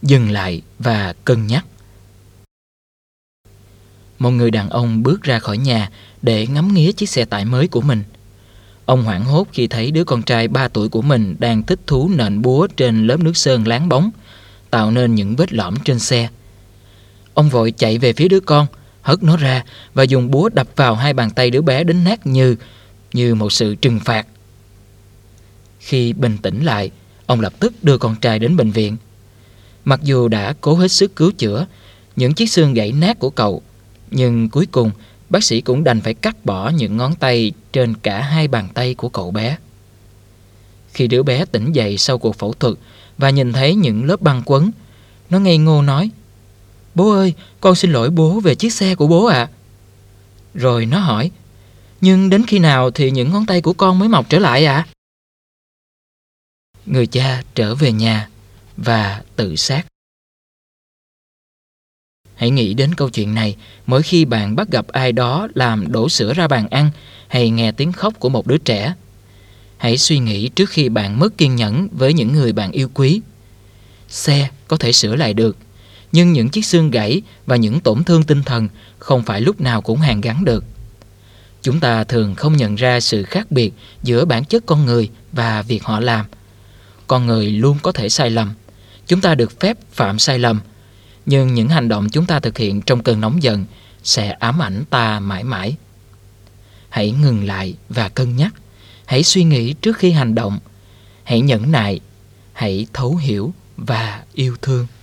dừng lại và cân nhắc. Một người đàn ông bước ra khỏi nhà để ngắm nghía chiếc xe tải mới của mình. Ông hoảng hốt khi thấy đứa con trai 3 tuổi của mình đang thích thú nện búa trên lớp nước sơn láng bóng, tạo nên những vết lõm trên xe. Ông vội chạy về phía đứa con, hất nó ra và dùng búa đập vào 2 bàn tay đứa bé đến nát như một sự trừng phạt. Khi bình tĩnh lại, ông lập tức đưa con trai đến bệnh viện. Mặc dù đã cố hết sức cứu chữa những chiếc xương gãy nát của cậu, nhưng cuối cùng bác sĩ cũng đành phải cắt bỏ những ngón tay trên cả 2 bàn tay của cậu bé. Khi đứa bé tỉnh dậy sau cuộc phẫu thuật và nhìn thấy những lớp băng quấn, nó ngây ngô nói: "Bố ơi, con xin lỗi bố về chiếc xe của bố ạ." Rồi nó hỏi: "Nhưng đến khi nào thì những ngón tay của con mới mọc trở lại ạ?" Người cha trở về nhà và tự sát. Hãy nghĩ đến câu chuyện này mỗi khi bạn bắt gặp ai đó làm đổ sữa ra bàn ăn hay nghe tiếng khóc của một đứa trẻ. Hãy suy nghĩ trước khi bạn mất kiên nhẫn với những người bạn yêu quý. Xe có thể sửa lại được, nhưng những chiếc xương gãy và những tổn thương tinh thần không phải lúc nào cũng hàn gắn được. Chúng ta thường không nhận ra sự khác biệt giữa bản chất con người và việc họ làm. Con người luôn có thể sai lầm. Chúng ta được phép phạm sai lầm, nhưng những hành động chúng ta thực hiện trong cơn nóng giận sẽ ám ảnh ta mãi mãi. Hãy ngừng lại và cân nhắc. Hãy suy nghĩ trước khi hành động. Hãy nhẫn nại. Hãy thấu hiểu và yêu thương.